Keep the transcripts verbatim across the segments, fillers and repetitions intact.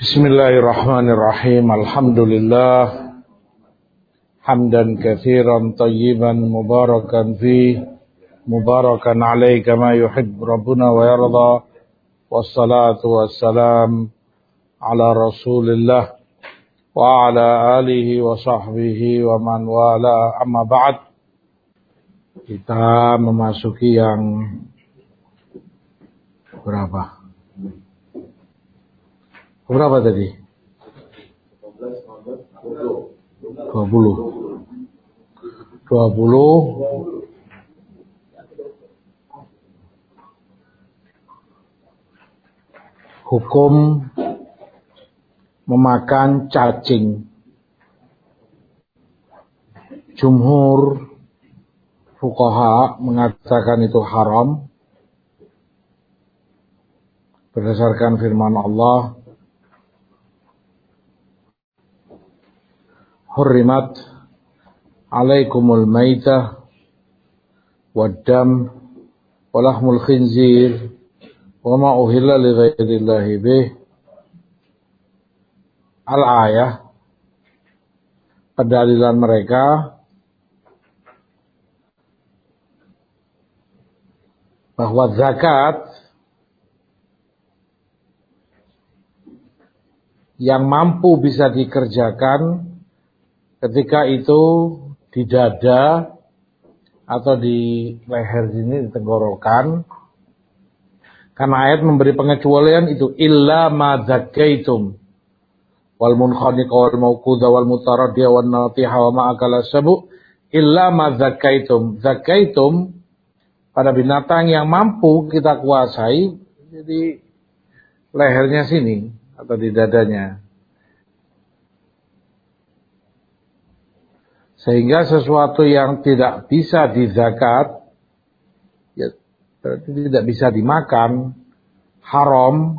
Bismillahirrahmanirrahim. Alhamdulillah hamdan katsiran tayyiban mubarakan fi mubarakan alaihi kama yuhibbu rabbuna wa yarda. Wassalatu wassalam ala Rasulillah wa ala alihi wa sahbihi wa man wala, amma ba'd. Kita memasuki yang berapa? Berapa tadi? dua puluh. dua puluh. Hukum memakan cacing. Jumhur fuqaha mengatakan itu haram berdasarkan firman Allah, hurrimat alaikumul maitah waddam walahmul khinzir wa ma uhilla li ghairillahi bih. Al-ayah, pendalilan mereka bahwa zakat yang mampu bisa dikerjakan ketika itu di dada atau di leher sini, di tenggorokan. Karena ayat memberi pengecualian itu, illa ma zakaitum wal munkhaniqa wal mawquda wal mutaraddiya wan natiha wa ma akala sabu illa ma zakaitum. Zakaitum pada binatang yang mampu kita kuasai, jadi lehernya sini atau di dadanya. Sehingga sesuatu yang tidak bisa dizakat, ya, berarti tidak bisa dimakan, haram.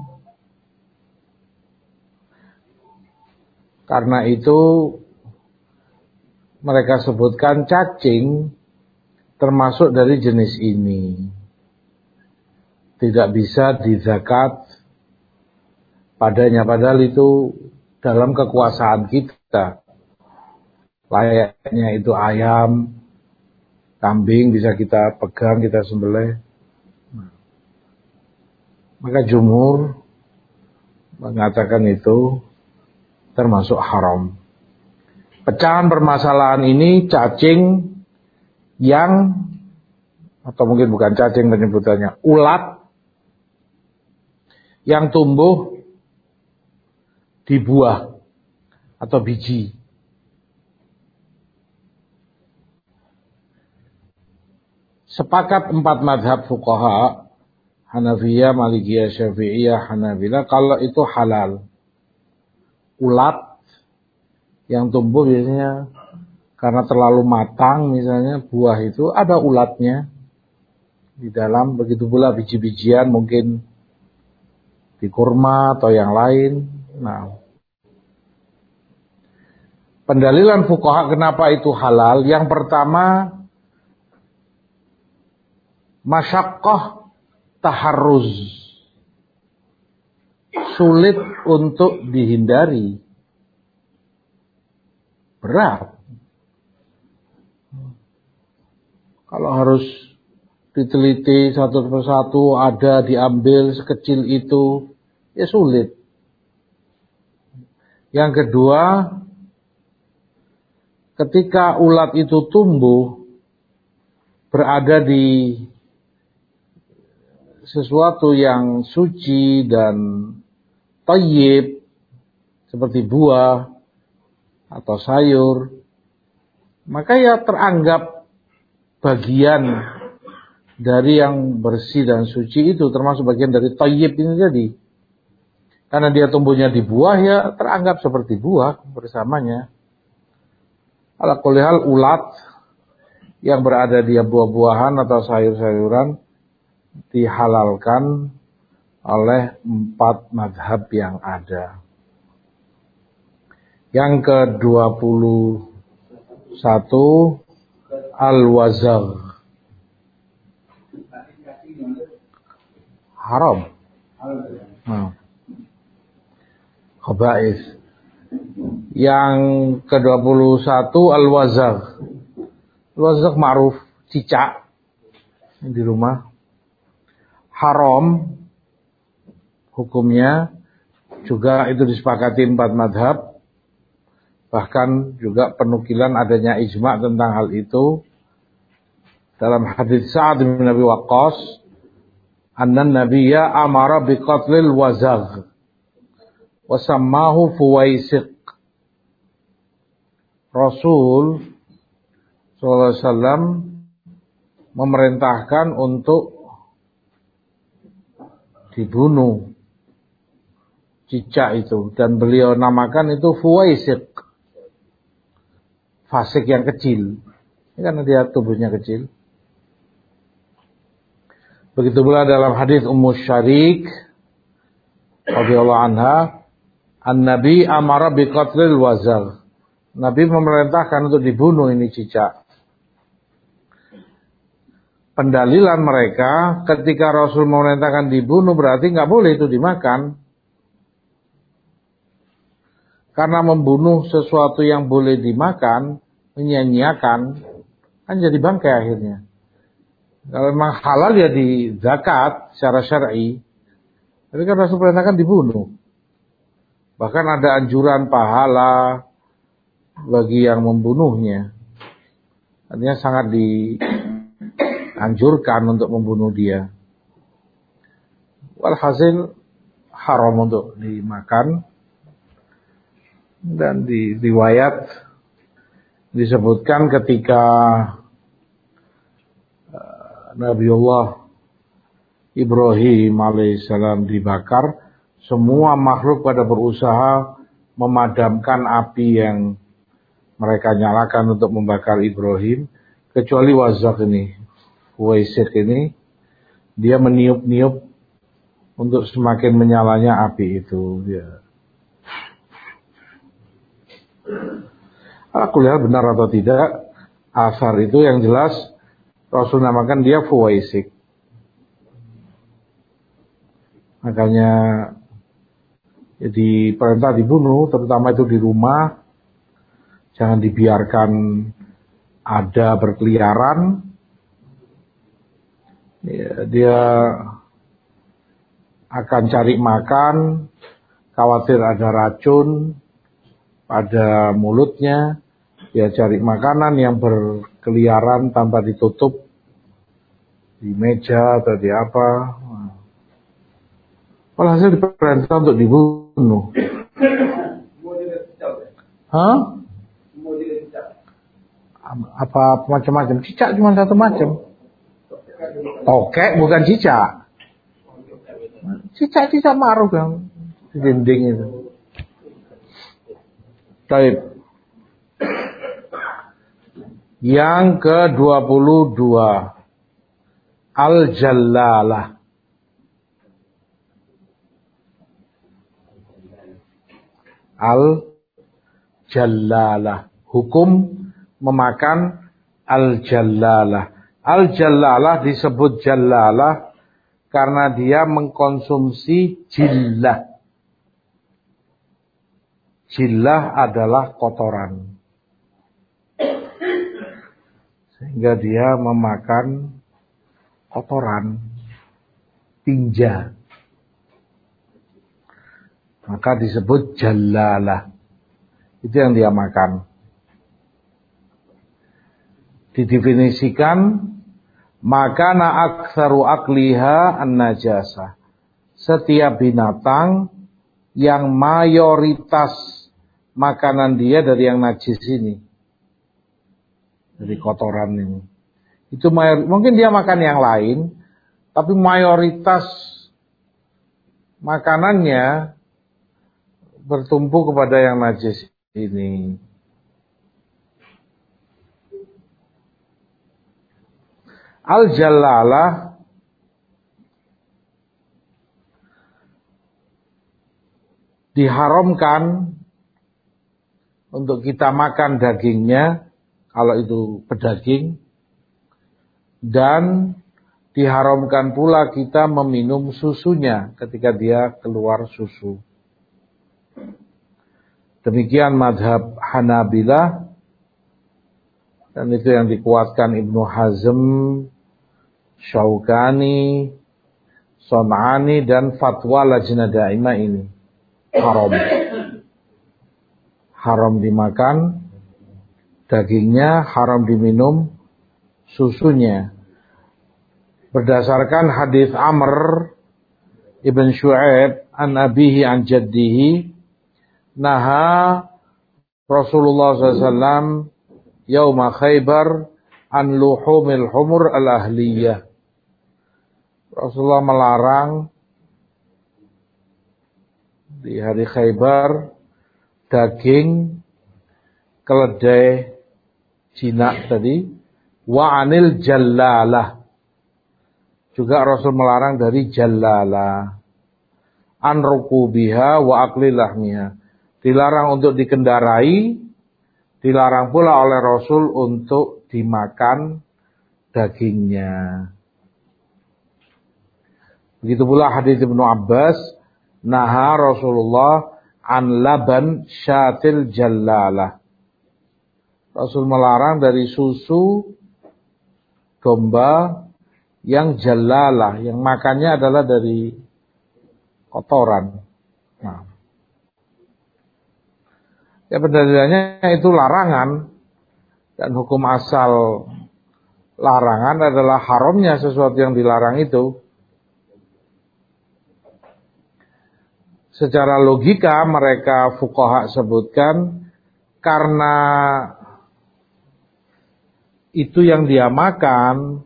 Karena itu mereka sebutkan cacing termasuk dari jenis ini. Tidak bisa dizakat padanya, padahal itu dalam kekuasaan kita. Layaknya itu ayam, kambing bisa kita pegang, kita sembelih. Maka jumhur mengatakan itu termasuk haram. Pecahan permasalahan ini cacing yang, atau mungkin bukan cacing penyebutannya, ulat yang tumbuh di buah atau biji. Sepakat empat madhab fuqaha, Hanafiyah, Malikiyah, Syafi'iyah, Hanabilah, kalau itu halal. Ulat yang tumbuh biasanya karena terlalu matang, misalnya buah itu ada ulatnya di dalam, begitu pula biji-bijian mungkin di kurma atau yang lain. Nah, pendalilan fuqaha kenapa itu halal, yang pertama, masyaqqah taharruz, sulit untuk dihindari, berat. Kalau harus diteliti satu persatu, ada diambil sekecil itu, ya sulit. Yang kedua, ketika ulat itu tumbuh berada di sesuatu yang suci dan thayyib seperti buah atau sayur, maka ya teranggap bagian dari yang bersih dan suci itu, termasuk bagian dari thayyib ini tadi. Karena dia tumbuhnya di buah, ya teranggap seperti buah bersamanya. Ala kulli hal, ulat yang berada di buah-buahan atau sayur-sayuran dihalalkan oleh empat madhab yang ada. Yang ke dua puluh satu, al-wazagh. Haram. Nah. khaba'is. Yang ke dua puluh satu al-wazagh. Al-wazagh ma'ruf, cicak di rumah. Haram hukumnya juga itu disepakati empat madhab. Bahkan juga penukilan adanya ijma' tentang hal itu. Dalam hadits Sa'ad bin Abi Waqqas, anna nabiyya amara biqatlil wazagh wa sammahu fuwaisiq. Rasul sallallahu alaihi wasallam memerintahkan untuk dibunuh cicak itu, dan beliau namakan itu fuwaisiq, fasik yang kecil. Ini karena dia tubuhnya kecil. Begitu pula dalam hadis Ummu Syarik radhiyallahu anha, an-nabi amara biqatlil wazagh. Nabi memerintahkan untuk dibunuh ini cicak. Pendalilan mereka ketika Rasul memerintahkan dibunuh berarti nggak boleh itu dimakan. Karena membunuh sesuatu yang boleh dimakan, menyia-nyiakan, kan jadi bangkai akhirnya. Kalau memang halal ya di zakat secara syar'i. Tapi kan Rasul perintahkan dibunuh. Bahkan ada anjuran pahala bagi yang membunuhnya. Artinya sangat dianjurkan untuk membunuh dia. Walhasil haram untuk dimakan. Dan di riwayat disebutkan ketika Nabiullah Ibrahim alaihissalam dibakar, semua makhluk pada berusaha memadamkan api yang mereka nyalakan untuk membakar Ibrahim, kecuali wazagh ini, fuwaisiq ini, dia meniup-niup untuk semakin menyalanya api itu. Ya. Aku lihat benar atau tidak, asar itu yang jelas Rasul namakan dia fuwaisiq. Makanya jadi perintah dibunuh, terutama itu di rumah. Jangan dibiarkan ada berkeliaran. Ya, dia akan cari makan, khawatir ada racun pada mulutnya. Dia cari makanan yang berkeliaran tanpa ditutup di meja atau di apa. Walhasil diperintah untuk dibunuh. Hah? Apa macam-macam? Cicak cuma satu macam. Tokek bukan cicak. Cicak-cicak ma'ruf yang di dinding itu. Baik. Yang ke dua puluh dua, Al-Jallalah. Al-Jallalah, hukum memakan Al-Jallalah. Al-Jallalah disebut Jallalah karena dia mengkonsumsi jillah. Jillah adalah kotoran. Sehingga dia memakan kotoran, tinja. Maka disebut jallalah. Itu yang dia makan. Didefinisikan, makana aktsaru akliha an-najasah. Setiap binatang yang mayoritas makanan dia dari yang najis ini. Dari kotoran ini. Itu mayor, mungkin dia makan yang lain, tapi mayoritas makanannya bertumpu kepada yang najis ini. Al-Jallalah diharamkan untuk kita makan dagingnya kalau itu pedaging, dan diharamkan pula kita meminum susunya ketika dia keluar susu. Demikian madhab Hanabilah, dan itu yang dikuatkan Ibnu Hazm, Syaukani, Son'ani, dan fatwa Lajnah Daimah ini. Haram. Haram dimakan dagingnya, haram diminum susunya. Berdasarkan hadis Amr ibn Shu'aib an abihi an jaddihi, naha Rasulullah sallallahu alaihi wasallam yauma Khaybar an luhumil humur al-ahliyah. Rasulullah melarang di hari Khaybar daging keledai jinak tadi, wa anil jallalah. Juga Rasul melarang dari jallalah, an rukubiha wa akli lahmiha. Dilarang untuk dikendarai, dilarang pula oleh Rasul untuk dimakan dagingnya. Begitu pula hadis Ibnu Abbas, naha Rasulullah an laban syatil jallalah. Rasul melarang dari susu domba yang jallalah, yang makannya adalah dari kotoran. Nah, ya pendalilannya itu larangan, dan hukum asal larangan adalah haramnya sesuatu yang dilarang itu. Secara logika mereka fuqaha sebutkan, karena itu yang dia makan,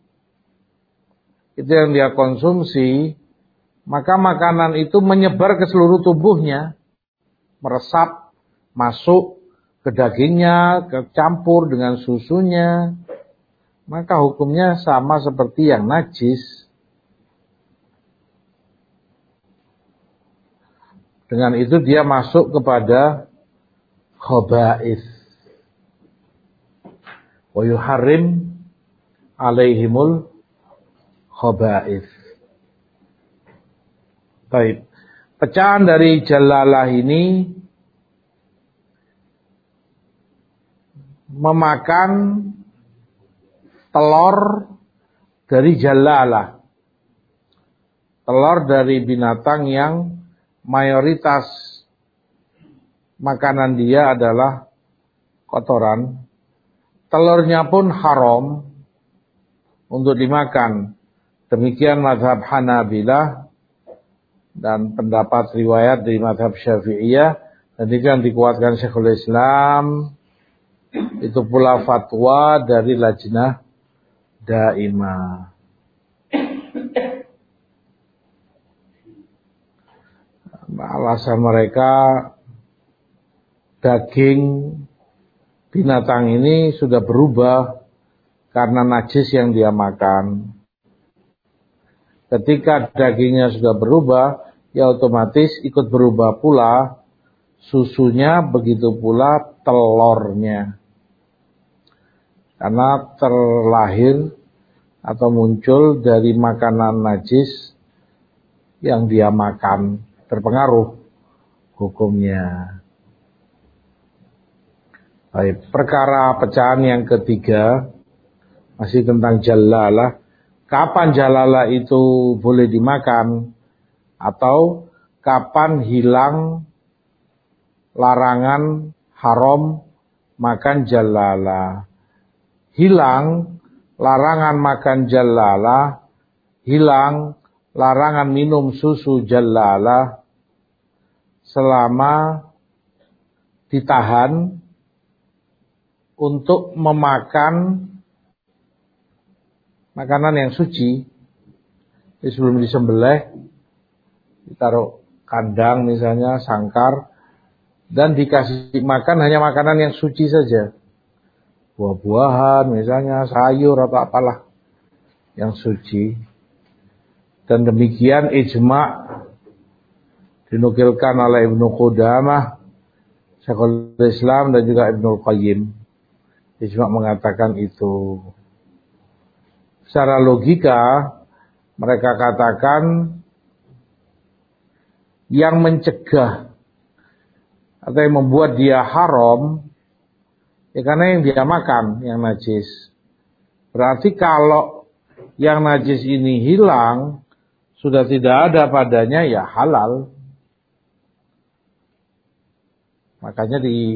itu yang dia konsumsi, maka makanan itu menyebar ke seluruh tubuhnya, meresap, masuk ke dagingnya, kecampur dengan susunya, maka hukumnya sama seperti yang najis. Dengan itu dia masuk kepada khaba'ith. Wa yuharrim alaihimul khaba'ith. Baik. Pecahan dari jallalah ini memakan telur dari jallalah. Telur dari binatang yang mayoritas makanan dia adalah kotoran. Telurnya pun haram untuk dimakan. Demikian mazhab Hanabilah dan pendapat riwayat dari mazhab Syafi'iyah, dan itu yang dikuatkan Syekhul Islam. Itu pula fatwa dari Lajnah Daimah. Alasan mereka, daging binatang ini sudah berubah karena najis yang dia makan. Ketika dagingnya sudah berubah, ya otomatis ikut berubah pula susunya, begitu pula telurnya. Karena terlahir atau muncul dari makanan najis yang dia makan, terpengaruh hukumnya. Baik, perkara pecahan yang ketiga masih tentang jallalah. Kapan jallalah itu boleh dimakan, atau kapan hilang larangan haram makan jallalah? Hilang larangan makan jallalah, hilang larangan minum susu jallalah selama ditahan untuk memakan makanan yang suci. Jadi sebelum disembelih, ditaruh kandang misalnya, sangkar, dan dikasih makan hanya makanan yang suci saja. Buah-buahan misalnya, sayur atau apalah yang suci. Dan demikian ijma' dinukilkan oleh Ibnu Qudamah, Syekhul Islam, dan juga Ibnul Qayyim. Ijma' mengatakan itu. Secara logika mereka katakan yang mencegah atau yang membuat dia haram, ya karena yang dia makan yang najis. Berarti kalau yang najis ini hilang, sudah tidak ada padanya, ya halal. Makanya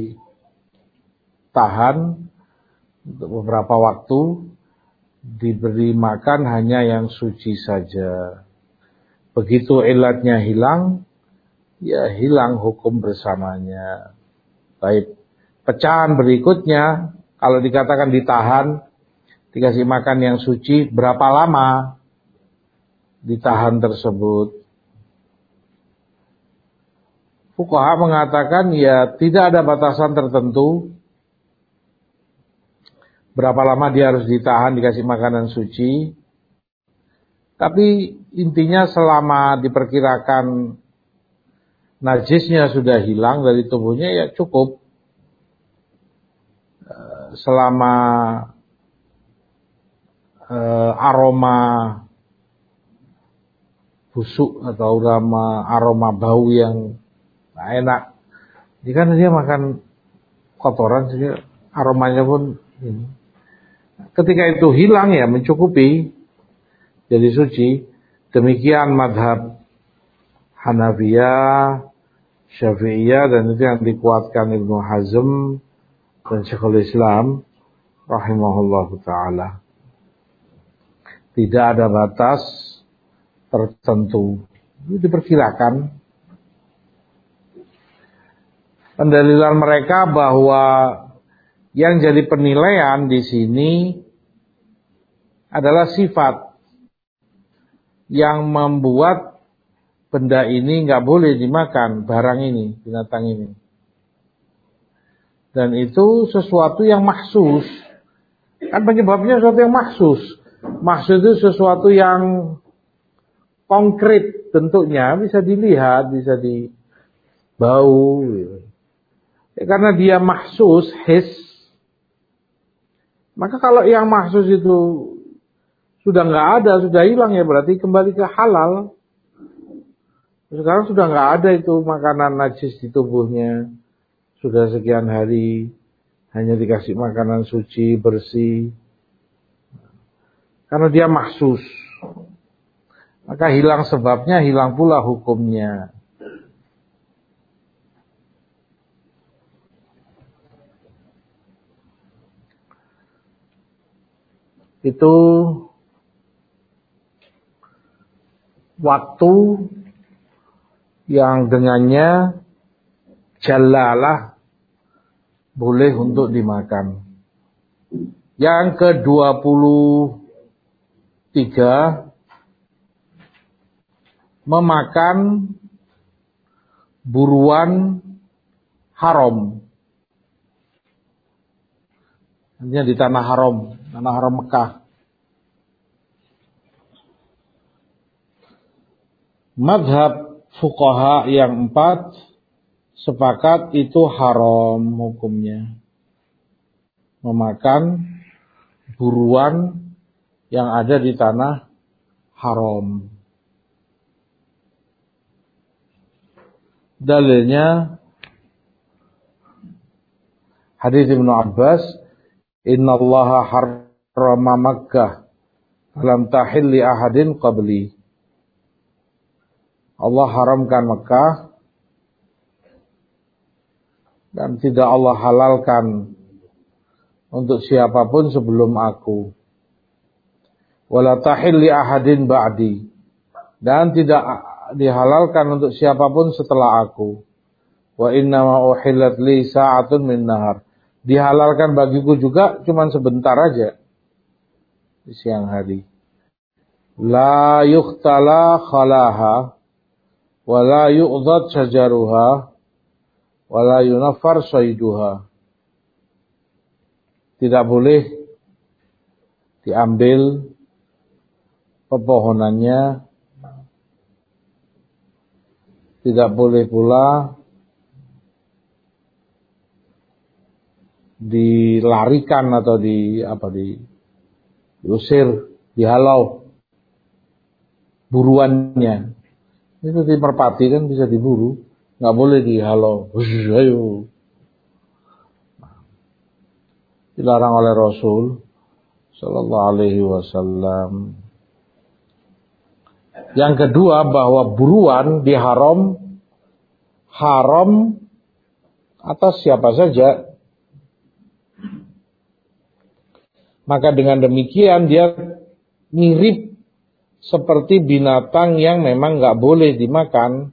ditahan untuk beberapa waktu, diberi makan hanya yang suci saja. Begitu ilatnya hilang, ya hilang hukum bersamanya. Baik, pecahan berikutnya, kalau dikatakan ditahan, dikasih makan yang suci, berapa lama ditahan tersebut? Fuqaha mengatakan ya tidak ada batasan tertentu berapa lama dia harus ditahan dikasih makanan suci. Tapi intinya selama diperkirakan najisnya sudah hilang dari tubuhnya, ya cukup. Selama eh, aroma busuk atau aroma, aroma bau yang nah, enak, jika dia makan kotoran, jadi aromanya pun ini. Ketika itu hilang, ya mencukupi, jadi suci. Demikian madhab Hanafiyah, Syafi'iyah, dan itu yang dikuatkan Ibnu Hazm dan Syekhul Islam rahimahullahu ta'ala. Tidak ada batas tertentu, itu diperkirakan. Pendalilan mereka bahwa yang jadi penilaian di sini adalah sifat yang membuat benda ini nggak boleh dimakan, barang ini, binatang ini. Dan itu sesuatu yang mahsus. Kan penyebabnya sesuatu yang mahsus. Maksud itu sesuatu yang konkret bentuknya, bisa dilihat, bisa dibau. Ya, karena dia mahsus, his. Maka kalau yang mahsus itu sudah nggak ada, sudah hilang, ya berarti kembali ke halal. Sekarang sudah nggak ada itu makanan najis di tubuhnya. Sudah sekian hari hanya dikasih makanan suci, bersih. Karena dia mahsus. Maka hilang sebabnya, hilang pula hukumnya. Itu waktu yang dengannya jalalah boleh untuk dimakan. Yang ke dua puluh tiga, memakan buruan haram. Artinya di tanah haram, tanah haram Mekah. Madhab fuqaha yang empat sepakat itu haram hukumnya. Memakan buruan yang ada di tanah haram. Dalilnya hadis Ibnu Abbas, innallaha harrama Makkah lam tahil li ahadin qabli. Allah haramkan Mekah dan tidak Allah halalkan untuk siapapun sebelum aku. Wala tahil li ahadin ba'di, dan tidak dihalalkan untuk siapapun setelah aku. Wa innama uhillat li sa'atun min nahar, dihalalkan bagiku juga cuman sebentar aja di siang hari. La yuhtala khalaha wa la yu'dhad syajaruha wa la yunaffar sayduha. Tidak boleh diambil pepohonannya, tidak boleh pula dilarikan atau di apa di diusir, dihalau buruannya. Itu di merpati kan bisa diburu, nggak boleh dihalau. Ayo. Dilarang oleh Rasul Sallallahu Alaihi Wasallam. Yang kedua, bahwa buruan diharam haram atas siapa saja. Maka dengan demikian dia mirip seperti binatang yang memang nggak boleh dimakan.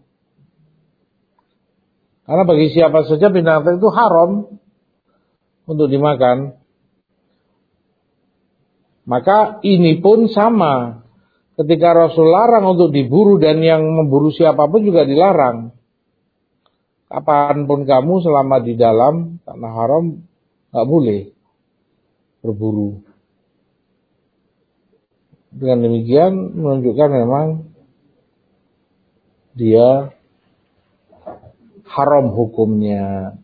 Karena bagi siapa saja binatang itu haram untuk dimakan. Maka ini pun sama. Ketika Rasul larang untuk diburu dan yang memburu siapapun juga dilarang. Kapanpun kamu selama di dalam tanah haram nggak boleh berburu. Dengan demikian menunjukkan memang dia haram hukumnya.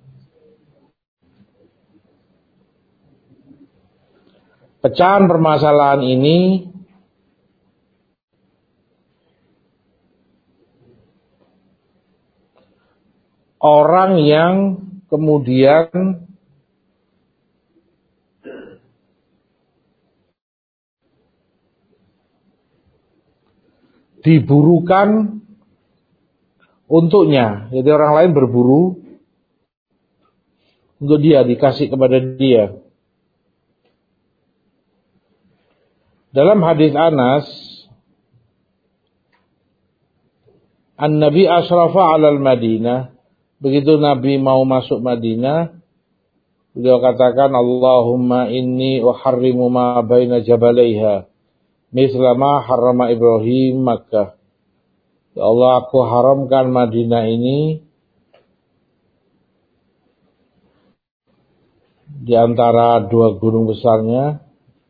Pecahan permasalahan ini orang yang kemudian diburukan untuknya, jadi orang lain berburu untuk dia, dikasih kepada dia. Dalam hadis Anas, An-Nabi asrafa 'alal Madinah, begitu Nabi mau masuk Madinah, beliau katakan, Allahumma inni uharrimu ma baina jabalaiha misla ma harrama Ibrahim Makkah. Ya Allah, aku haramkan Madinah ini di antara dua gunung besarnya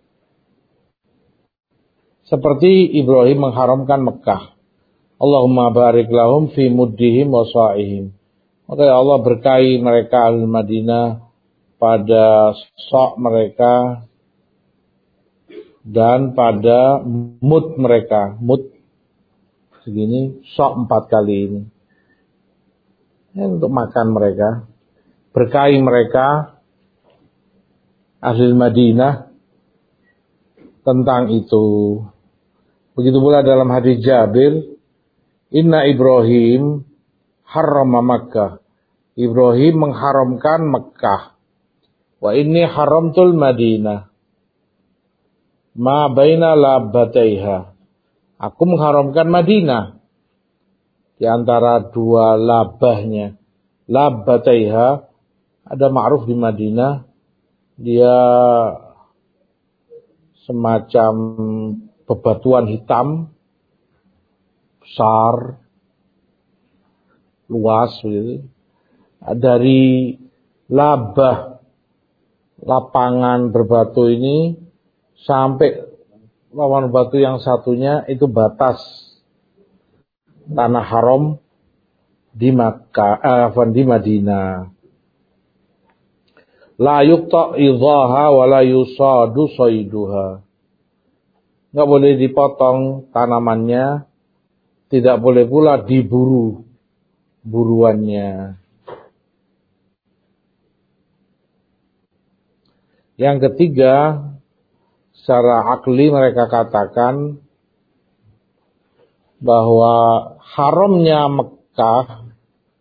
seperti Ibrahim mengharamkan Mekah. Allahumma barik lahum fi muddihim wa sa'ihim. Maka ya Allah, berkahi mereka ahli Madinah pada sok mereka dan pada mud mereka. Mud segini, sok empat kali ini. Ya, untuk makan mereka. Berkahi mereka ahli Madinah tentang itu. Begitu pula dalam hadis Jabir, Inna Ibrahim harrama Makkah. Ibrahim mengharamkan Mekah. Wa inni haramtul Madinah. Ma baina labbataiha. Aku mengharamkan Madinah. Di antara dua labahnya. Labbataiha. Ada ma'ruf di Madinah. Dia semacam bebatuan hitam. Besar. Luas. Gitu. Dari labah lapangan berbatu ini sampai lapangan batu yang satunya itu batas tanah haram di Makkah, eh, di Madinah. La yuqta idhaha wa la yusadu sayduha. Enggak boleh dipotong tanamannya, tidak boleh pula diburu buruannya. Yang ketiga, secara akli mereka katakan bahwa haramnya Mekah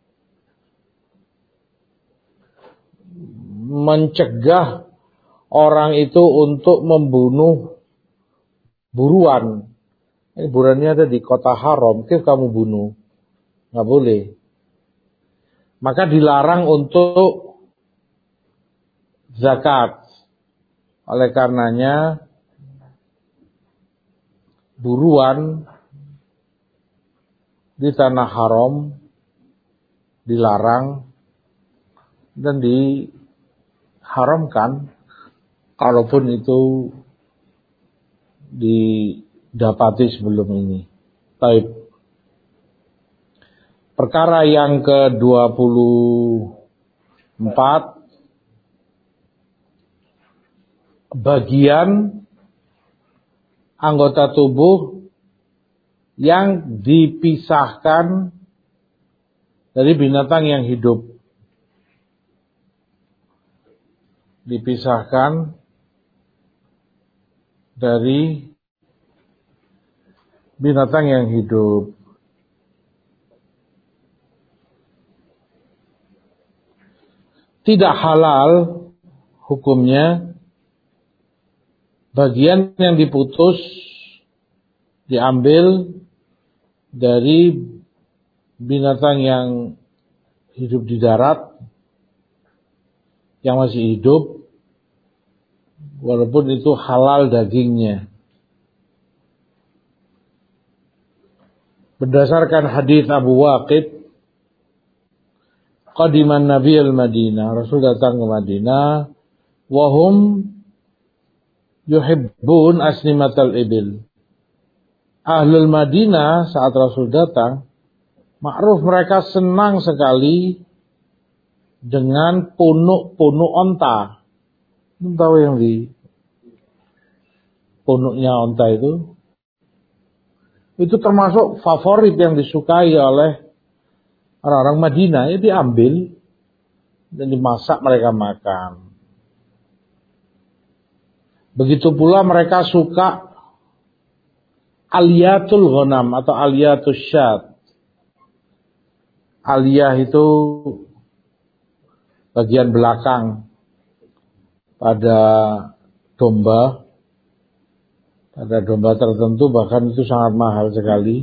mencegah orang itu untuk membunuh buruan. Ini buruannya ada di kota haram, mungkin kamu bunuh. Nggak boleh. Maka dilarang untuk zakat. Oleh karenanya buruan di tanah haram dilarang dan diharamkan kalaupun itu didapati sebelum ini. Baik. Perkara yang ke dua puluh empat, bagian anggota tubuh yang dipisahkan dari binatang yang hidup. Dipisahkan dari binatang yang hidup. Tidak halal hukumnya bagian yang diputus diambil dari binatang yang hidup di darat, yang masih hidup, walaupun itu halal dagingnya. Berdasarkan hadis Abu Waqid, qadiman Nabi al-Madinah, Rasul datang ke Madinah, wahum yuhibbun asnimatal ibil. Ahlul Madinah saat Rasul datang, ma'ruf mereka senang sekali dengan punuk-punuk onta. Kamu tahu yang di punuknya onta itu? Itu termasuk favorit yang disukai oleh orang-orang Madinah. Ya diambil dan dimasak mereka makan. Begitu pula mereka suka aliyatul ghanam atau aliyatul syad. Aliyah itu bagian belakang pada domba. Pada domba tertentu bahkan itu sangat mahal sekali.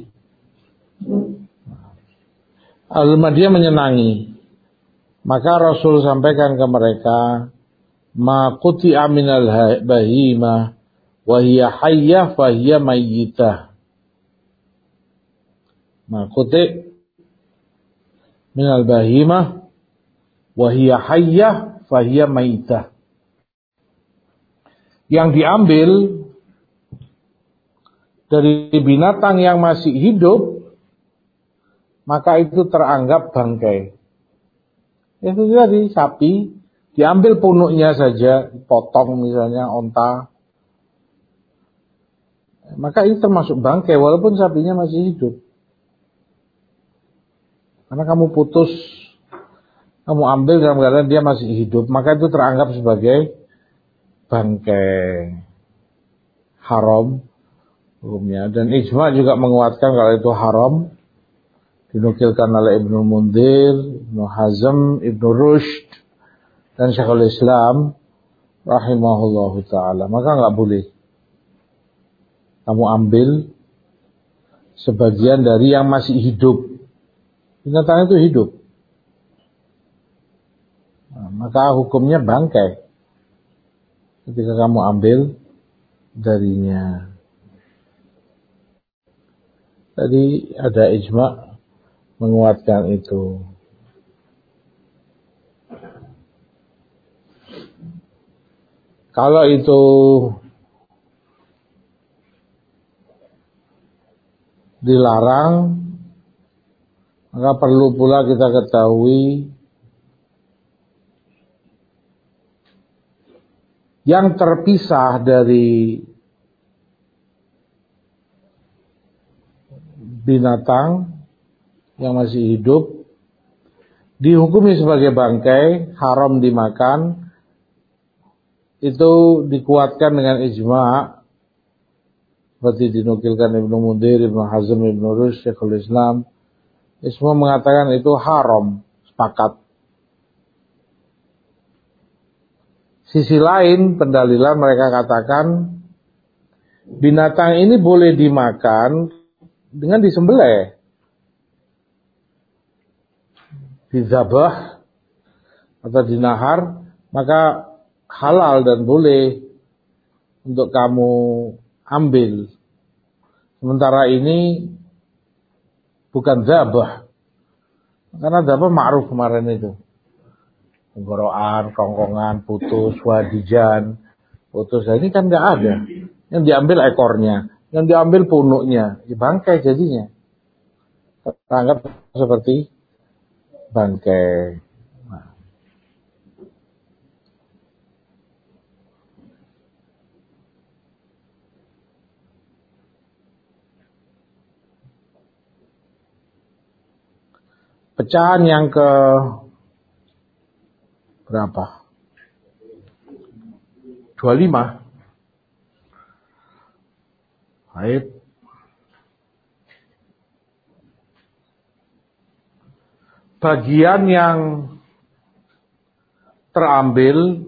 Al-Madinah menyenangi. Maka Rasul sampaikan ke mereka, ma quti'a minal bahimah wa hiya hayyah fa hiya mayyitah. Ma quti' minal bahimah wa hiya hayyah fa hiya mayyitah. Yang diambil dari binatang yang masih hidup, maka itu teranggap bangkai. Itu tadi sapi, diambil punuknya saja, potong misalnya onta, maka itu termasuk bangkai walaupun sapinya masih hidup. Karena kamu putus, kamu ambil dalam keadaan dia masih hidup, maka itu teranggap sebagai bangkai. Haram hukumnya. Dan ijma juga menguatkan kalau itu haram. Dinukilkan oleh Ibnu Mundir, Ibnu Hazm, Ibnu Rushd, dan Syekhul Islam rahimahullahu ta'ala. Maka enggak boleh kamu ambil sebagian dari yang masih hidup. Binatang itu hidup. Nah, maka hukumnya bangkai ketika kamu ambil darinya. Tadi ada ijma menguatkan itu. Kalau itu dilarang, maka perlu pula kita ketahui yang terpisah dari binatang yang masih hidup dihukumi sebagai bangkai, haram dimakan. Itu dikuatkan dengan ijma' seperti dinukilkan Ibnu Mundir, Ibnu Hazm, Ibnu Rushd, Syekhul Islam. Semua mengatakan itu haram, sepakat. Sisi lain pendalilan mereka katakan binatang ini boleh dimakan dengan disembelih, dizabah atau dinahar, maka halal dan boleh untuk kamu ambil. Sementara ini bukan zabah, karena zabah ma'ruf kemarin itu, tenggorokan, kongkongan, putus, wadijan, putus. Nah, ini kan nggak ada. Yang diambil ekornya, yang diambil punuknya, bangkai jadinya. Anggap seperti bangkai. Nah. Pecahan yang ke berapa? dua puluh lima. Baik. Bagian yang terambil,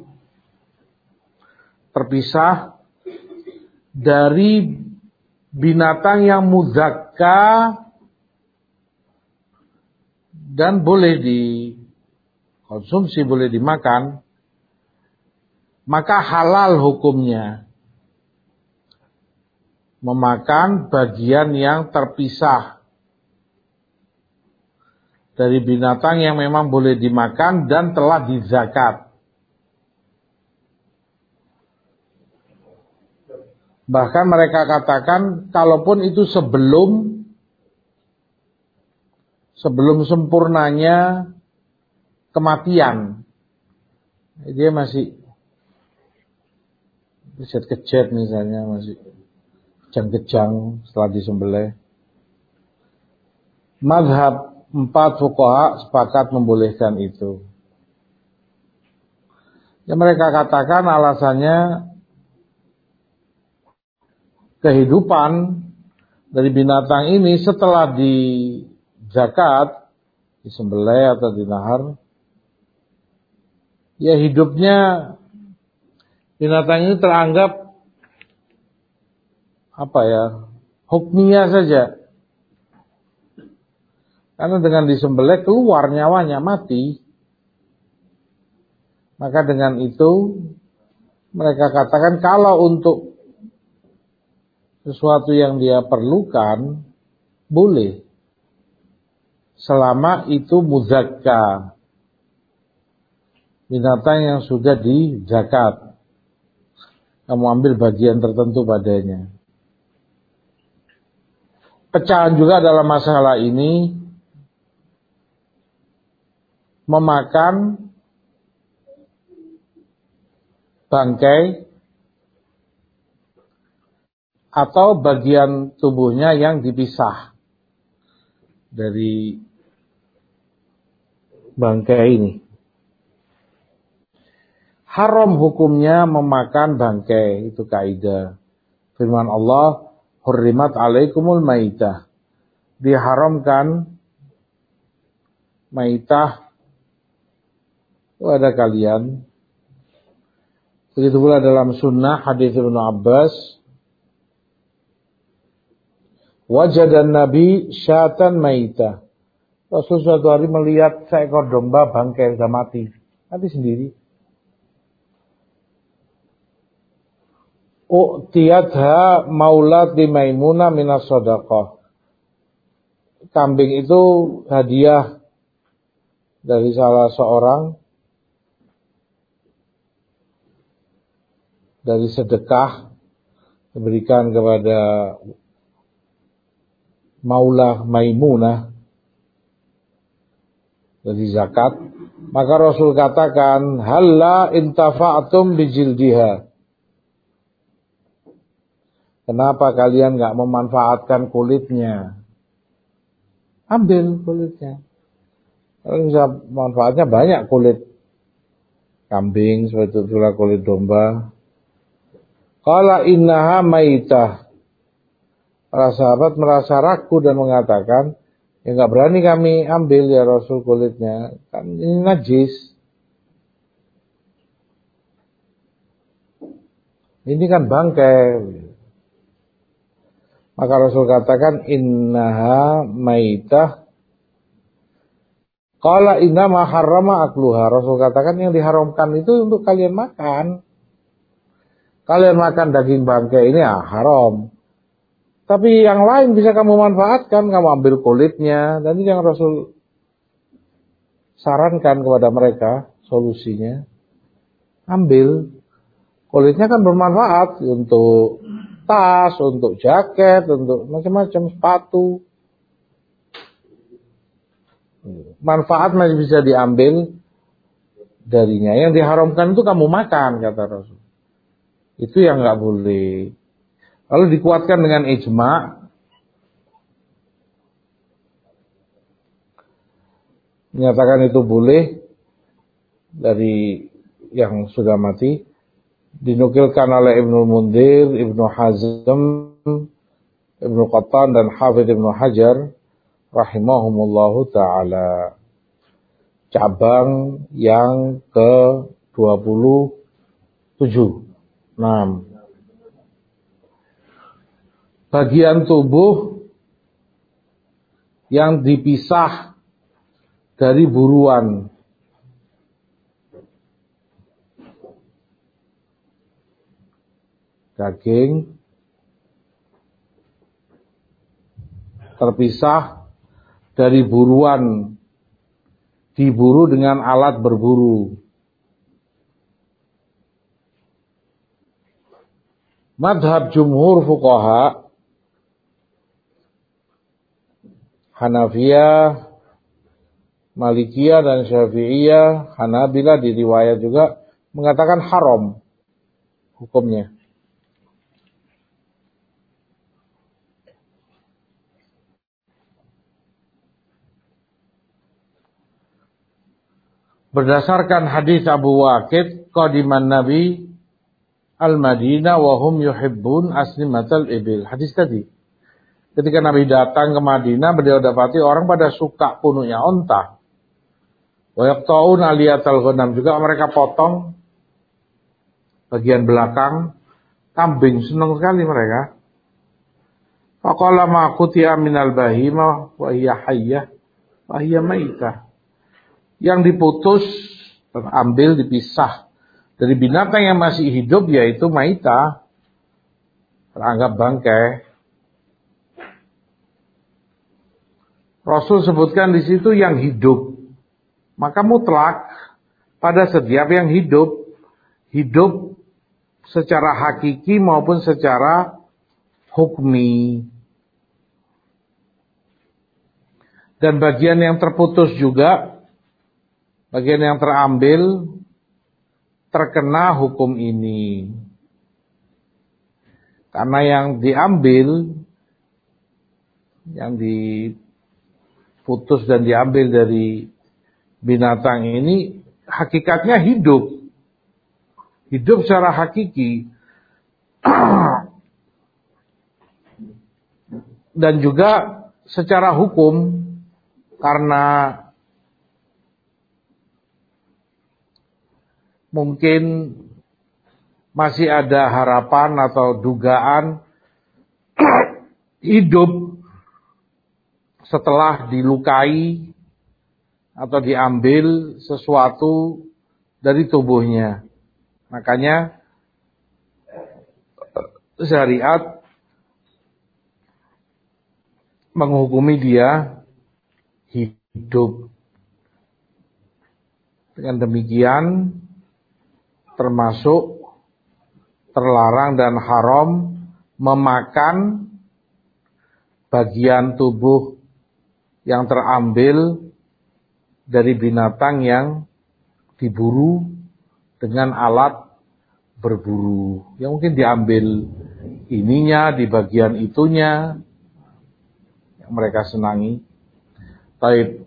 terpisah dari binatang yang muzakka dan boleh dikonsumsi, boleh dimakan, maka halal hukumnya memakan bagian yang terpisah dari binatang yang memang boleh dimakan dan telah dizakat. Bahkan mereka katakan, kalaupun itu sebelum sebelum sempurnanya kematian, dia masih kejet-kejet misalnya, masih kejang-kejang setelah disembelih. Mazhab empat fuqaha sepakat membolehkan itu. Ya, mereka katakan alasannya kehidupan dari binatang ini setelah dizakat, disembelih atau dinahar, ya hidupnya binatang ini teranggap apa ya, hukmiyah saja. Karena dengan disembelih keluar nyawanya, mati. Maka dengan itu mereka katakan kalau untuk sesuatu yang dia perlukan boleh, selama itu muzakka, binatang yang sudah dizakat, kamu ambil bagian tertentu padanya. Pecahan juga dalam masalah ini memakan bangkai atau bagian tubuhnya yang dipisah dari bangkai ini. Haram hukumnya memakan bangkai, itu kaidah. Firman Allah, hurrimat alaikumul maitah. Diharamkan maitah kepada kalian. Begitu pula dalam sunnah hadis Ibnu Abbas, wajadan Nabi syatan maitah. Rasul suatu hari melihat seekor domba bangkai sudah mati, mati sendiri. U'tiyatha maulat di Maimunah minas shadaqah. Kambing itu hadiah dari salah seorang, dari sedekah, diberikan kepada Maulah Maimunah dari zakat. Maka Rasul katakan, halla intafa'tum bijildiha. Kenapa kalian gak memanfaatkan kulitnya? Ambil kulitnya. Kalau bisa manfaatnya banyak, kulit kambing, seperti itulah kulit domba. Qala innaha maitah. Para sahabat merasa ragu dan mengatakan, ya gak berani kami ambil ya Rasul kulitnya, kan ini najis. Ini kan bangkai. Maka Rasul katakan innaha maitah. Qala innama harrama akluha. Rasul katakan yang diharamkan itu untuk kalian makan. Kalian makan daging bangkai ini ya haram. Tapi yang lain bisa kamu manfaatkan, kamu ambil kulitnya. Dan ini yang Rasul sarankan kepada mereka solusinya. Ambil kulitnya, kan bermanfaat untuk tas, untuk jaket, untuk macam-macam sepatu. Manfaat masih bisa diambil darinya. Yang diharamkan itu kamu makan, kata Rasul. Itu yang nggak boleh. Lalu dikuatkan dengan ijma'. menyatakan itu boleh dari yang sudah mati. Dinukilkan oleh Ibnu Mundir, Ibnu Hazm, Ibnu Qattan dan Hafidz Ibnu Hajar rahimahumullahu ta'ala. Cabang yang ke dua puluh tujuh. enam. Bagian tubuh yang dipisah dari buruan. Daging terpisah dari buruan, diburu dengan alat berburu. Madhab jumhur fuqaha Hanafiyah, Malikiyah dan Syafi'iyah, Hanabilah di riwayat juga mengatakan haram hukumnya. Berdasarkan hadis Abu Waqid, qadiman Nabi al-Madinah wa hum yuhibbun aslimatal ibil. Hadis tadi. Ketika Nabi datang ke Madinah, beliau dapati orang pada suka punuknya onta. Wa yaqta'un aliyatal ghanam, juga mereka potong bagian belakang kambing, senang sekali mereka. Faqala ma qutiya minal bahimah wa hiya hayyah wa hiya maitah. Yang diputus, terambil, dipisah dari binatang yang masih hidup, yaitu maitah, teranggap bangkai. Rasul sebutkan di situ yang hidup, maka mutlak pada setiap yang hidup, hidup secara hakiki maupun secara hukmi. Dan bagian yang terputus juga, bagian yang terambil terkena hukum ini. Karena yang diambil, yang diputus dan diambil dari binatang ini hakikatnya hidup. Hidup secara hakiki. Dan juga secara hukum, karena mungkin masih ada harapan atau dugaan hidup setelah dilukai atau diambil sesuatu dari tubuhnya. Makanya syariat menghukumi dia hidup. Dengan demikian termasuk terlarang dan haram memakan bagian tubuh yang terambil dari binatang yang diburu dengan alat berburu. Yang mungkin diambil ininya, di bagian itunya yang mereka senangi. Baik.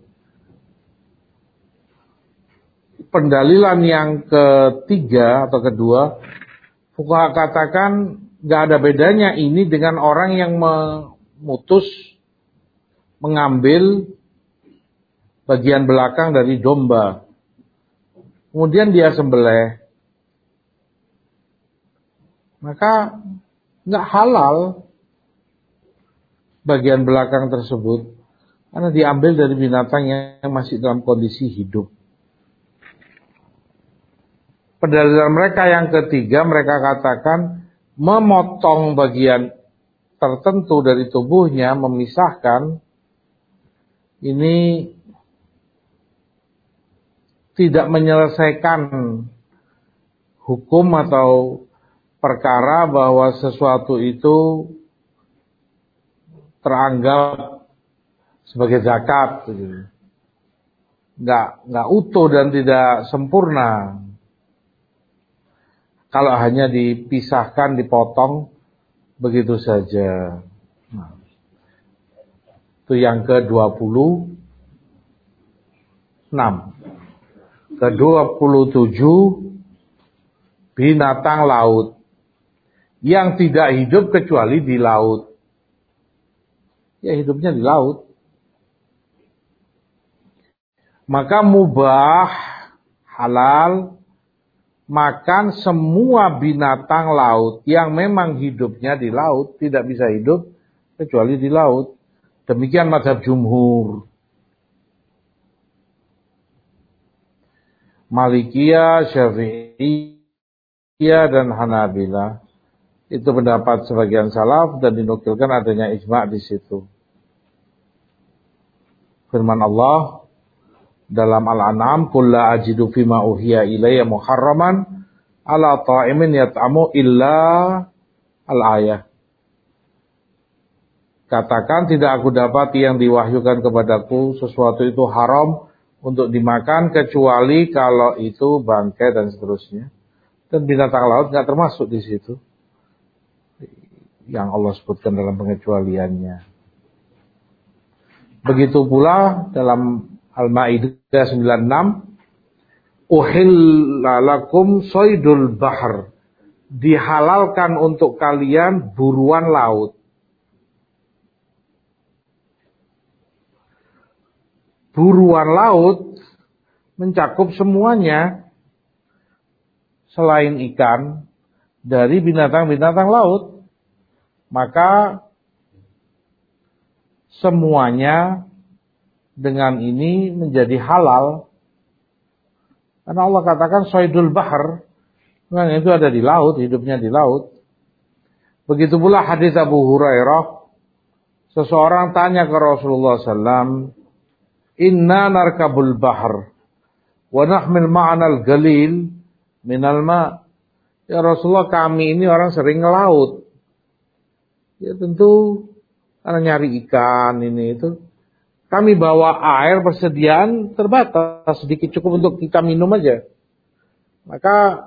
Pendalilan yang ketiga atau kedua, fuqaha katakan gak ada bedanya ini dengan orang yang memutus, mengambil bagian belakang dari domba, kemudian dia sembelih, maka gak halal bagian belakang tersebut, karena diambil dari binatang yang masih dalam kondisi hidup. Pendalilan mereka yang ketiga, mereka katakan memotong bagian tertentu dari tubuhnya, memisahkan, ini tidak menyelesaikan hukum atau perkara bahwa sesuatu itu teranggap sebagai zakat. Nggak, nggak utuh dan tidak sempurna. Kalau hanya dipisahkan, dipotong, begitu saja. Nah, itu yang ke dua puluh enam. Ke dua puluh tujuh, binatang laut yang tidak hidup kecuali di laut. Ya hidupnya di laut. Maka mubah, halal, makan semua binatang laut yang memang hidupnya di laut, tidak bisa hidup kecuali di laut. Demikian mazhab jumhur. Malikiyah, Syafi'iyah, dan Hanabilah. Itu pendapat sebagian salaf dan dinukilkan adanya ijma' di situ. Firman Allah dalam Al-An'am, "Qul la ajidu fima uhiya ilayya muharraman ala ta'imin yat'amu illa al-ayah." Katakan, tidak aku dapati yang diwahyukan kepadaku sesuatu itu haram untuk dimakan kecuali kalau itu bangkai dan seterusnya. Dan binatang laut nggak termasuk di situ yang Allah sebutkan dalam pengecualiannya. Begitu pula dalam Al-Maidah sembilan puluh enam, "Uhilla lakum soydul bahr." Dihalalkan untuk kalian buruan laut. Buruan laut mencakup semuanya selain ikan dari binatang-binatang laut. Maka semuanya dengan ini menjadi halal. Karena Allah katakan soydul bahr, nah itu ada di laut, hidupnya di laut. Begitu pula hadis Abu Hurairah, seseorang tanya ke Rasulullah sallallahu alaihi wasallam, "Inna narkabul bahr wa nahmil ma'anal galil minal ma." Ya Rasulullah, kami ini orang sering ngelaut. Ya tentu karena nyari ikan ini itu. Kami bawa air, persediaan terbatas, sedikit cukup untuk kita minum aja. Maka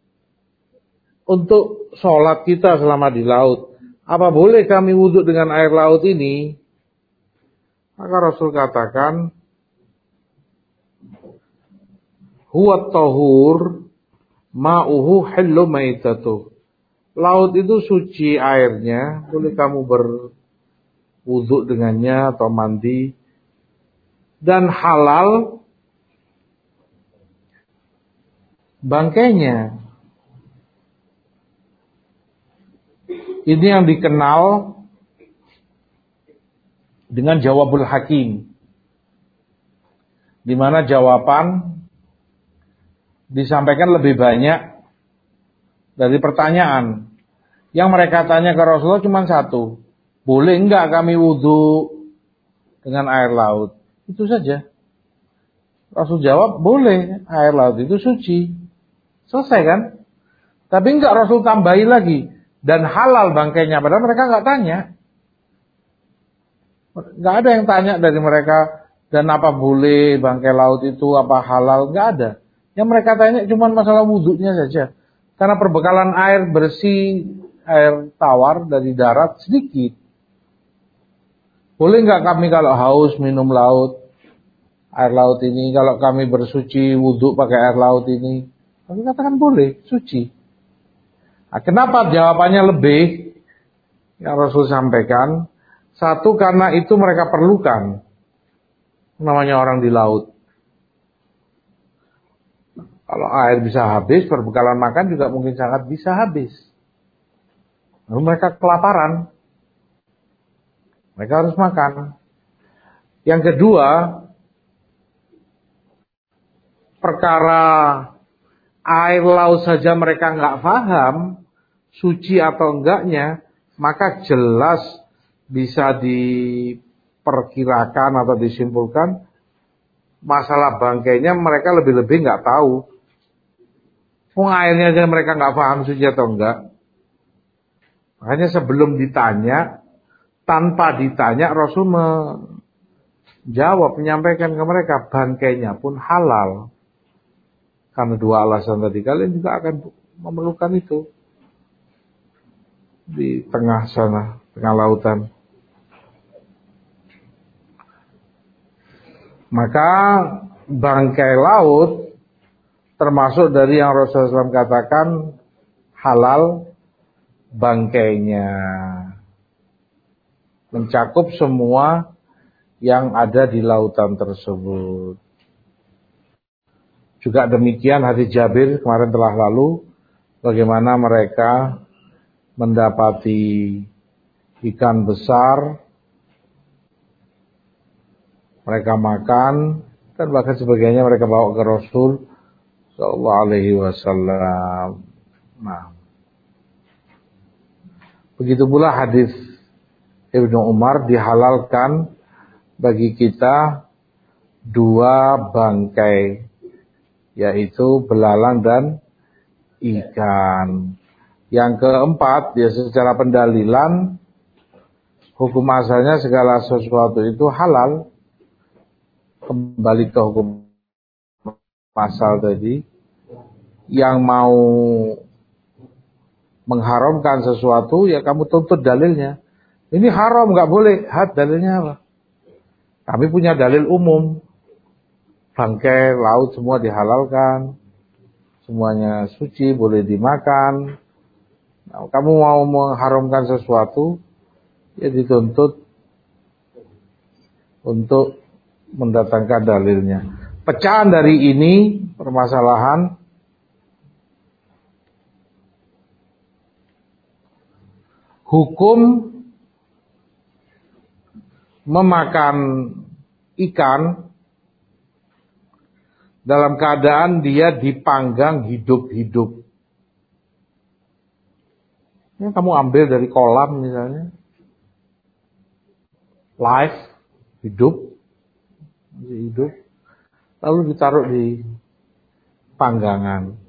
untuk sholat kita selama di laut, apa boleh kami wudhu dengan air laut ini? Maka Rasul katakan, "Huwa tahur ma'uhu hillu maitatuh." Laut itu suci airnya, boleh kamu berwudhu dengannya atau mandi. Dan halal bangkainya. Ini yang dikenal dengan jawabul hakim, di mana jawaban disampaikan lebih banyak dari pertanyaan. Yang mereka tanya ke Rasulullah cuma satu, boleh enggak kami wudhu dengan air laut? Itu saja. Rasul jawab, boleh, air laut itu suci. Selesai kan? Tapi enggak Rasul tambahi lagi, dan halal bangkainya, padahal mereka enggak tanya. Enggak ada yang tanya dari mereka, dan apa boleh bangkai laut itu, apa halal, enggak ada. Yang mereka tanya cuma masalah wudhunya saja. Karena perbekalan air bersih, air tawar dari darat sedikit. Boleh enggak kami kalau haus minum laut, air laut ini, kalau kami bersuci wudhu pakai air laut ini? Kami katakan boleh, suci. Nah, kenapa jawabannya lebih yang Rasul sampaikan? Satu, karena itu mereka perlukan. Namanya orang di laut. Kalau air bisa habis, perbekalan makan juga mungkin sangat bisa habis. Lalu mereka kelaparan. Mereka harus makan. Yang kedua, perkara air laut saja mereka nggak paham, suci atau enggaknya, maka jelas bisa diperkirakan atau disimpulkan masalah bangkainya mereka lebih-lebih nggak tahu. Pung airnya aja mereka nggak paham suci atau enggak. Makanya sebelum ditanya, tanpa ditanya Rasul menjawab, menyampaikan ke mereka bangkainya pun halal. Karena dua alasan tadi, kalian juga akan memerlukan itu di tengah sana, tengah lautan. Maka bangkai laut termasuk dari yang Rasulullah shallallahu alaihi wasallam katakan halal bangkainya, mencakup semua yang ada di lautan tersebut. Juga demikian hadis Jabir kemarin telah lalu, bagaimana mereka mendapati ikan besar, mereka makan, dan bahkan sebagainya mereka bawa ke Rasul sallallahu alaihi wasallam. Nah, begitu pula hadis Ibnu Umar, dihalalkan bagi kita dua bangkai, yaitu belalang dan ikan. Yang keempat, ya secara pendalilan hukum asalnya segala sesuatu itu halal. Kembali ke hukum asal tadi, yang mau mengharamkan sesuatu ya kamu tuntut dalilnya. Ini haram, nggak boleh. Had dalilnya apa? Kami punya dalil umum. Bangkai laut semua dihalalkan, semuanya suci, boleh dimakan. Nah, kamu mau mengharamkan sesuatu, ya dituntut untuk mendatangkan dalilnya. Pecahan dari ini permasalahan hukum memakan ikan dalam keadaan dia dipanggang hidup-hidup. Ini kamu ambil dari kolam misalnya, live, hidup, masih hidup, lalu ditaruh di panggangan.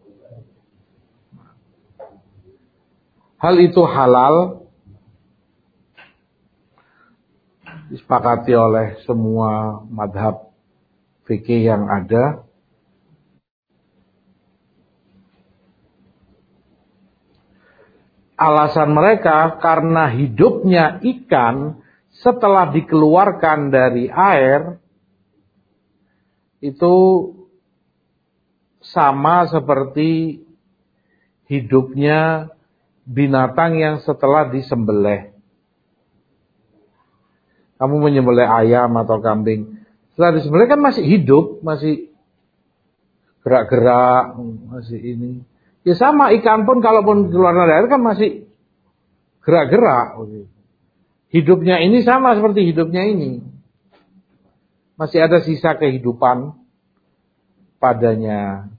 Hal itu halal, disepakati oleh semua madhab fikih yang ada. Alasan mereka karena hidupnya ikan setelah dikeluarkan dari air itu sama seperti hidupnya binatang yang setelah disembelih. Kamu menyembelih ayam atau kambing, setelah disembelih kan masih hidup, masih gerak-gerak, masih ini. Ya sama, ikan pun kalaupun keluar dari air kan masih gerak-gerak. Hidupnya ini sama seperti hidupnya ini. Masih ada sisa kehidupan padanya.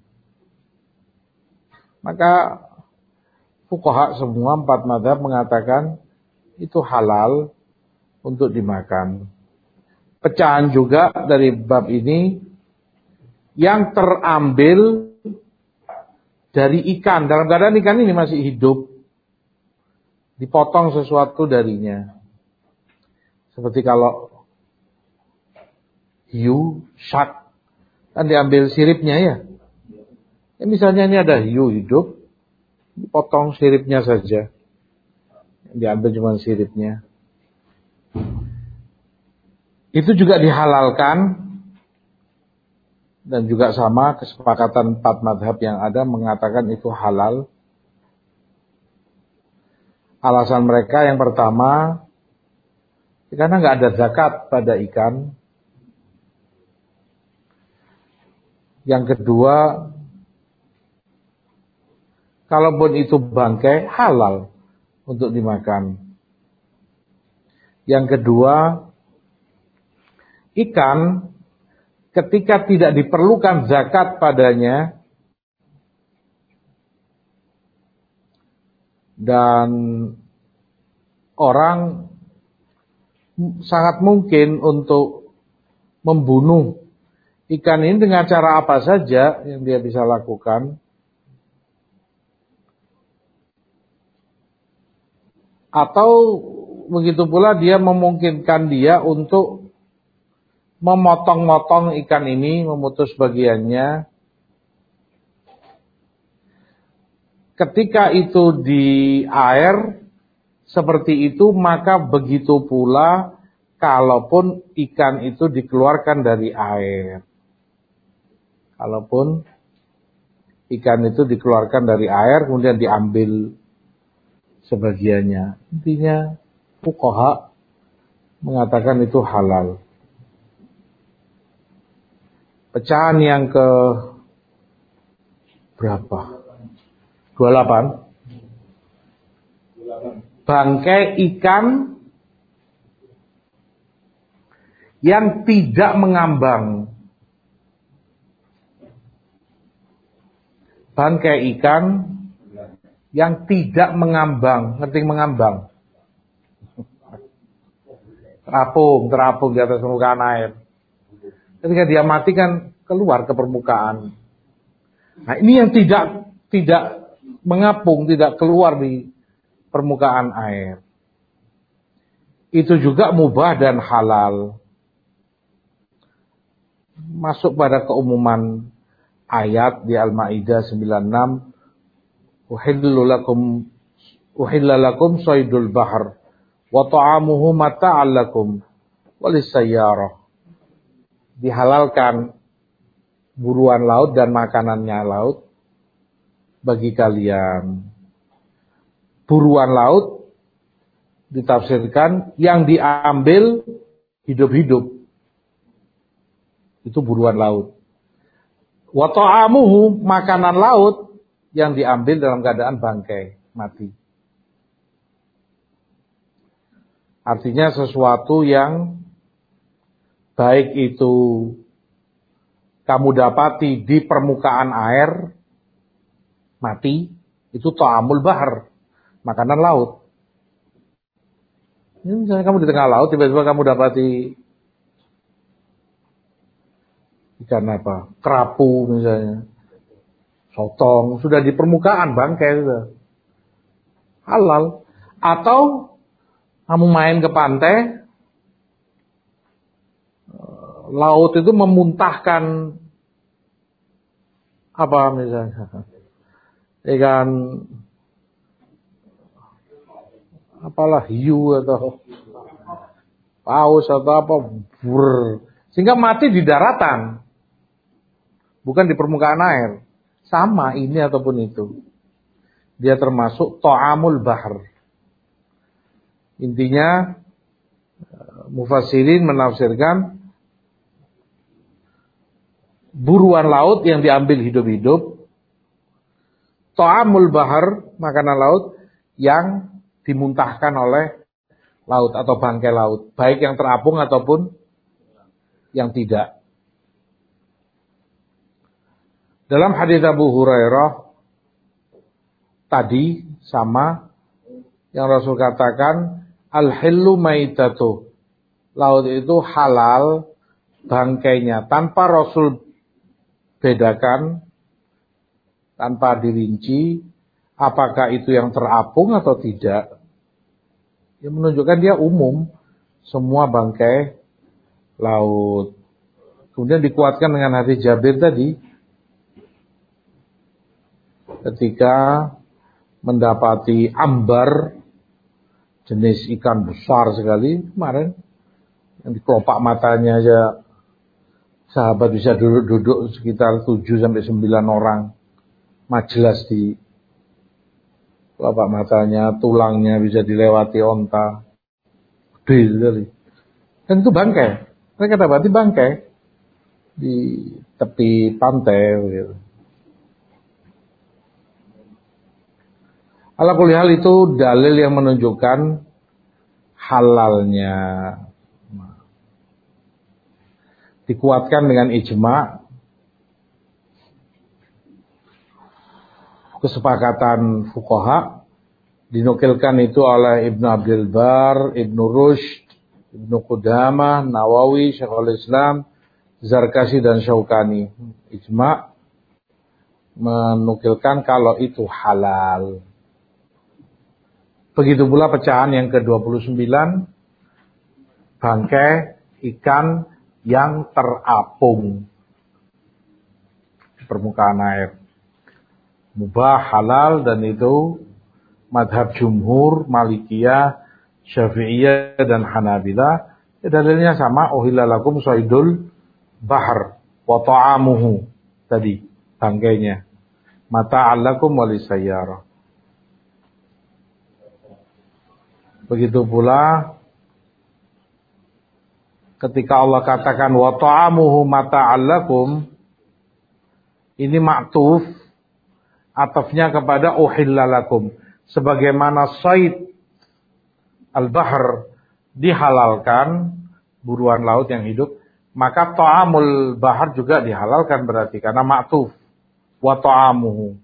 Maka fuqaha semua empat mazhab mengatakan itu halal untuk dimakan. Pecahan juga dari bab ini yang terambil dari ikan, dalam keadaan ikan ini masih hidup, dipotong sesuatu darinya. Seperti kalau hiu, shark, kan diambil siripnya ya. Ya misalnya ini ada hiu hidup, dipotong siripnya saja. Diambil cuma siripnya. Itu juga dihalalkan. Dan juga sama kesepakatan empat madhab yang ada mengatakan itu halal. Alasan mereka yang pertama, karena nggak ada zakat pada ikan. Yang kedua, kalaupun itu bangkai halal untuk dimakan. Yang kedua, ikan ketika tidak diperlukan zakat padanya dan orang sangat mungkin untuk membunuh ikan ini dengan cara apa saja yang dia bisa lakukan, atau begitu pula dia memungkinkan dia untuk memotong-motong ikan ini, memutus bagiannya. Ketika itu di air seperti itu, maka begitu pula kalaupun ikan itu dikeluarkan dari air. Kalaupun ikan itu dikeluarkan dari air kemudian diambil sebagiannya. Intinya fuqaha mengatakan itu halal. Pecahan yang ke berapa? dua puluh delapan. Bangkai ikan yang tidak mengambang. Bangkai ikan yang tidak mengambang. Ngerti mengambang? Terapung, terapung di atas permukaan air. Ketika dia mati kan keluar ke permukaan. Nah, ini yang tidak tidak mengapung, tidak keluar di permukaan air. Itu juga mubah dan halal. Masuk pada keumuman ayat di Al-Maidah sembilan puluh enam, uhillu lakum uhilla lakum saydul bahr wa ta'amuhu mata'al lakum walisayyarah. Dihalalkan buruan laut dan makanannya laut bagi kalian. Buruan laut ditafsirkan yang diambil hidup-hidup. Itu buruan laut. Wa ta'amuhu, makanan laut yang diambil dalam keadaan bangkai, mati. Artinya sesuatu yang baik itu kamu dapati di permukaan air, mati, itu ta'amul bahar, makanan laut. Ini misalnya kamu di tengah laut, tiba-tiba kamu dapati ikan apa? Kerapu misalnya, sotong, sudah di permukaan bangkai sudah. Halal. Atau kamu main ke pantai, laut itu memuntahkan apa misalnya? Ikan apalah hiu atau paus atau apa, brr, sehingga mati di daratan, bukan di permukaan air. Sama ini ataupun itu, dia termasuk ta'amul bahr. Intinya mufassirin menafsirkan buruan laut yang diambil hidup-hidup, ta'amul bahar, makanan laut yang dimuntahkan oleh laut atau bangkai laut, baik yang terapung ataupun yang tidak. Dalam hadis Abu Hurairah tadi sama yang Rasul katakan, al-hillu maitatu, laut itu halal bangkainya, tanpa Rasul bedakan, tanpa dirinci apakah itu yang terapung atau tidak. Yang menunjukkan dia umum, semua bangkai laut. Kemudian dikuatkan dengan hadis Jabir tadi, ketika mendapati ambar, jenis ikan besar sekali kemarin, yang di kelopak matanya aja sahabat bisa duduk-duduk sekitar tujuh sampai sembilan orang majelis di kelopak matanya, tulangnya bisa dilewati onta. Gede sekali. Dan itu bangkai. Mereka dapati bangkai di tepi pantai gitu. Ala kulli hal itu dalil yang menunjukkan halalnya. Dikuatkan dengan ijma, kesepakatan fuqaha, dinukilkan itu oleh Ibnu Abdul Bar, Ibnu Rushd, Ibnu Qudamah, Nawawi, Syekhul Islam, Zarkashi dan Syaukani. Ijma menukilkan kalau itu halal. Begitu pula pecahan yang ke dua puluh sembilan, bangkai ikan yang terapung di permukaan air. Mubah, halal, dan itu madhab jumhur, Malikiyah, Syafi'iyah, dan Hanabilah. Dalilnya sama, uhilla lakum saydul bahr wa ta'amuhu. tadi bangkainya. Mata'an lakum walisayyarah. Begitu pula ketika Allah katakan wa ta'amuhu mata'an lakum, ini maktuf, atafnya kepada uhilla lakum. Sebagaimana sayd al-bahr dihalalkan, buruan laut yang hidup, maka ta'amul bahar juga dihalalkan berarti karena maktuf wa ta'amuhu.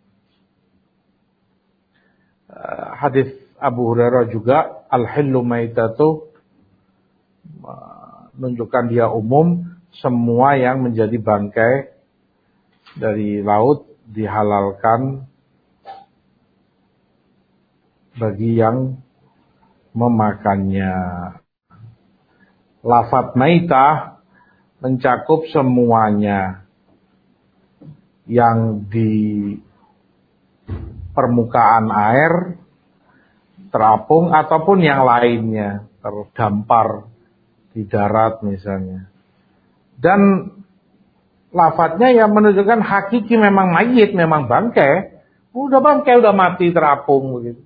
Uh, hadis Abu Hurairah juga al-hillu maitatu, menunjukkan dia umum, semua yang menjadi bangkai dari laut dihalalkan bagi yang memakannya. Lafadz maitah mencakup semuanya yang di permukaan air, terapung, ataupun yang lainnya, terdampar di darat misalnya. Dan lafadznya yang menunjukkan hakiki memang mayit, memang bangkai. Udah bangkai, udah mati, terapung begitu.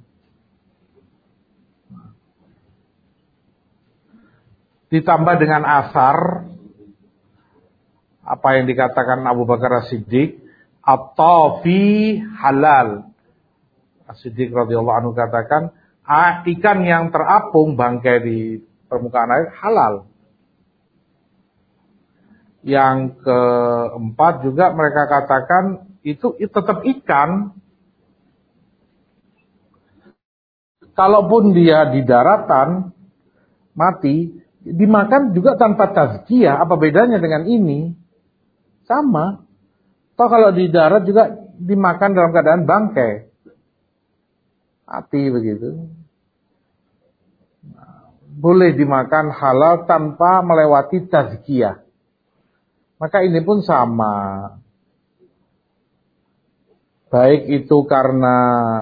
Ditambah dengan asar, apa yang dikatakan Abu Bakar As-Siddiq, at-tafi halal. As-Siddiq radhiyallahu anhu katakan, ikan yang terapung bangkai di permukaan air halal. Yang keempat juga mereka katakan itu tetap ikan. Kalaupun dia di daratan mati, dimakan juga tanpa tazkiyah. Apa bedanya dengan ini? Sama. Toh kalau di darat juga dimakan dalam keadaan bangkai, mati begitu. Boleh dimakan halal tanpa melewati tazkiyah. Maka ini pun sama. Baik itu karena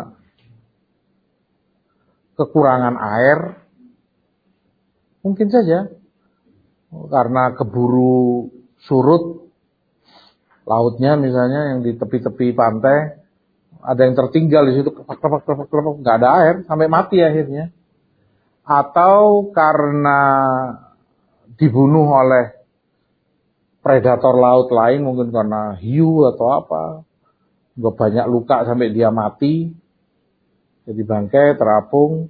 kekurangan air, mungkin saja karena keburu surut lautnya misalnya, yang di tepi-tepi pantai ada yang tertinggal di situ, kepak-kepak-kepak-kepak, nggak ada air sampai mati akhirnya. Atau karena dibunuh oleh predator laut lain, mungkin karena hiu atau apa, nggak banyak luka sampai dia mati, jadi bangkai terapung.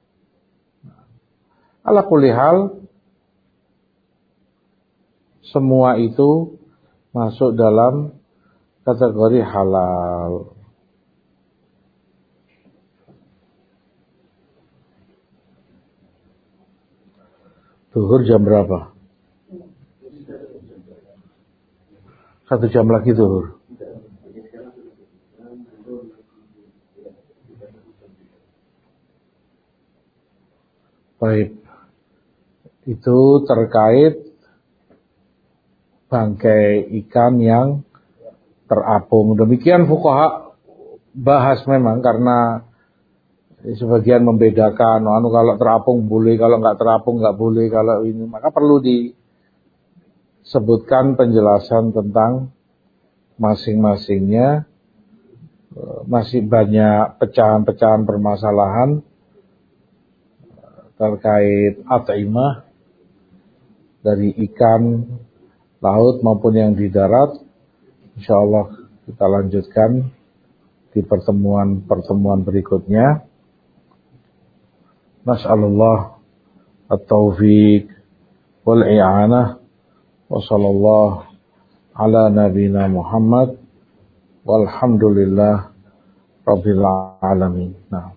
Ala kulli hal, semua itu masuk dalam kategori halal. Zuhur jam berapa? Satu jam lagi zuhur. Baik. Itu terkait bangkai ikan yang terapung. Demikian fuqaha bahas memang, karena sebagian membedakan, anu kalau terapung boleh, kalau nggak terapung nggak boleh, kalau ini, maka perlu disebutkan penjelasan tentang masing-masingnya. Masih banyak pecahan-pecahan permasalahan terkait at'imah dari ikan laut maupun yang di darat. Insyaallah kita lanjutkan di pertemuan-pertemuan berikutnya. Nas'alullah at-taufiq wal i'anah wa sallallahu ala nabina Muhammad walhamdulillah rabbil alamin. Nah.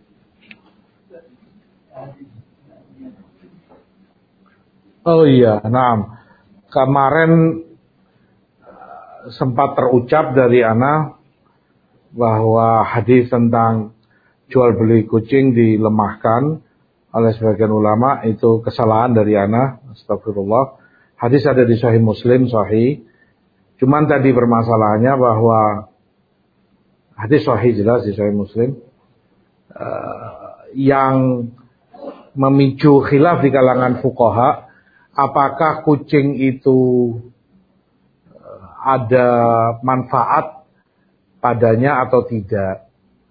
Oh iya, nah. Kemarin sempat terucap dari ana bahwa hadis tentang jual beli kucing dilemahkan oleh sebagian ulama, itu kesalahan dari ana, astagfirullah. Hadis ada di Sahih Muslim, sahih. Cuman tadi permasalahannya bahwa hadis sahih jelas di Sahih Muslim, uh, yang memicu khilaf di kalangan fuqaha, apakah kucing itu ada manfaat padanya atau tidak.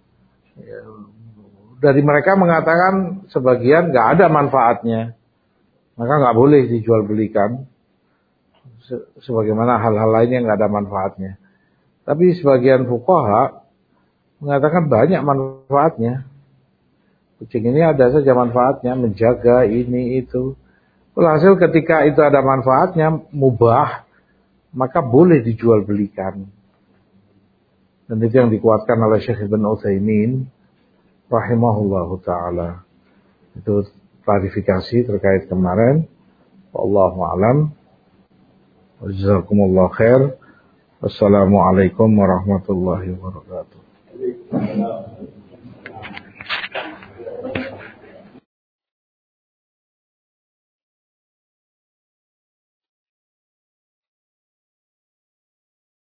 Dari mereka mengatakan sebagian nggak ada manfaatnya, maka nggak boleh dijual belikan. Sebagaimana hal-hal lain yang nggak ada manfaatnya. Tapi sebagian fuqaha mengatakan banyak manfaatnya. Kucing ini ada saja manfaatnya, menjaga ini itu. Hasil ketika itu ada manfaatnya, mubah, maka boleh dijual belikan. Dan itu yang dikuatkan oleh Syekh Ibn Utsaimin rahimahullahu ta'ala. Itu klarifikasi terkait kemarin. Wallahu a'lam. Jazakumullah khair. Wassalamualaikum warahmatullahi wabarakatuh.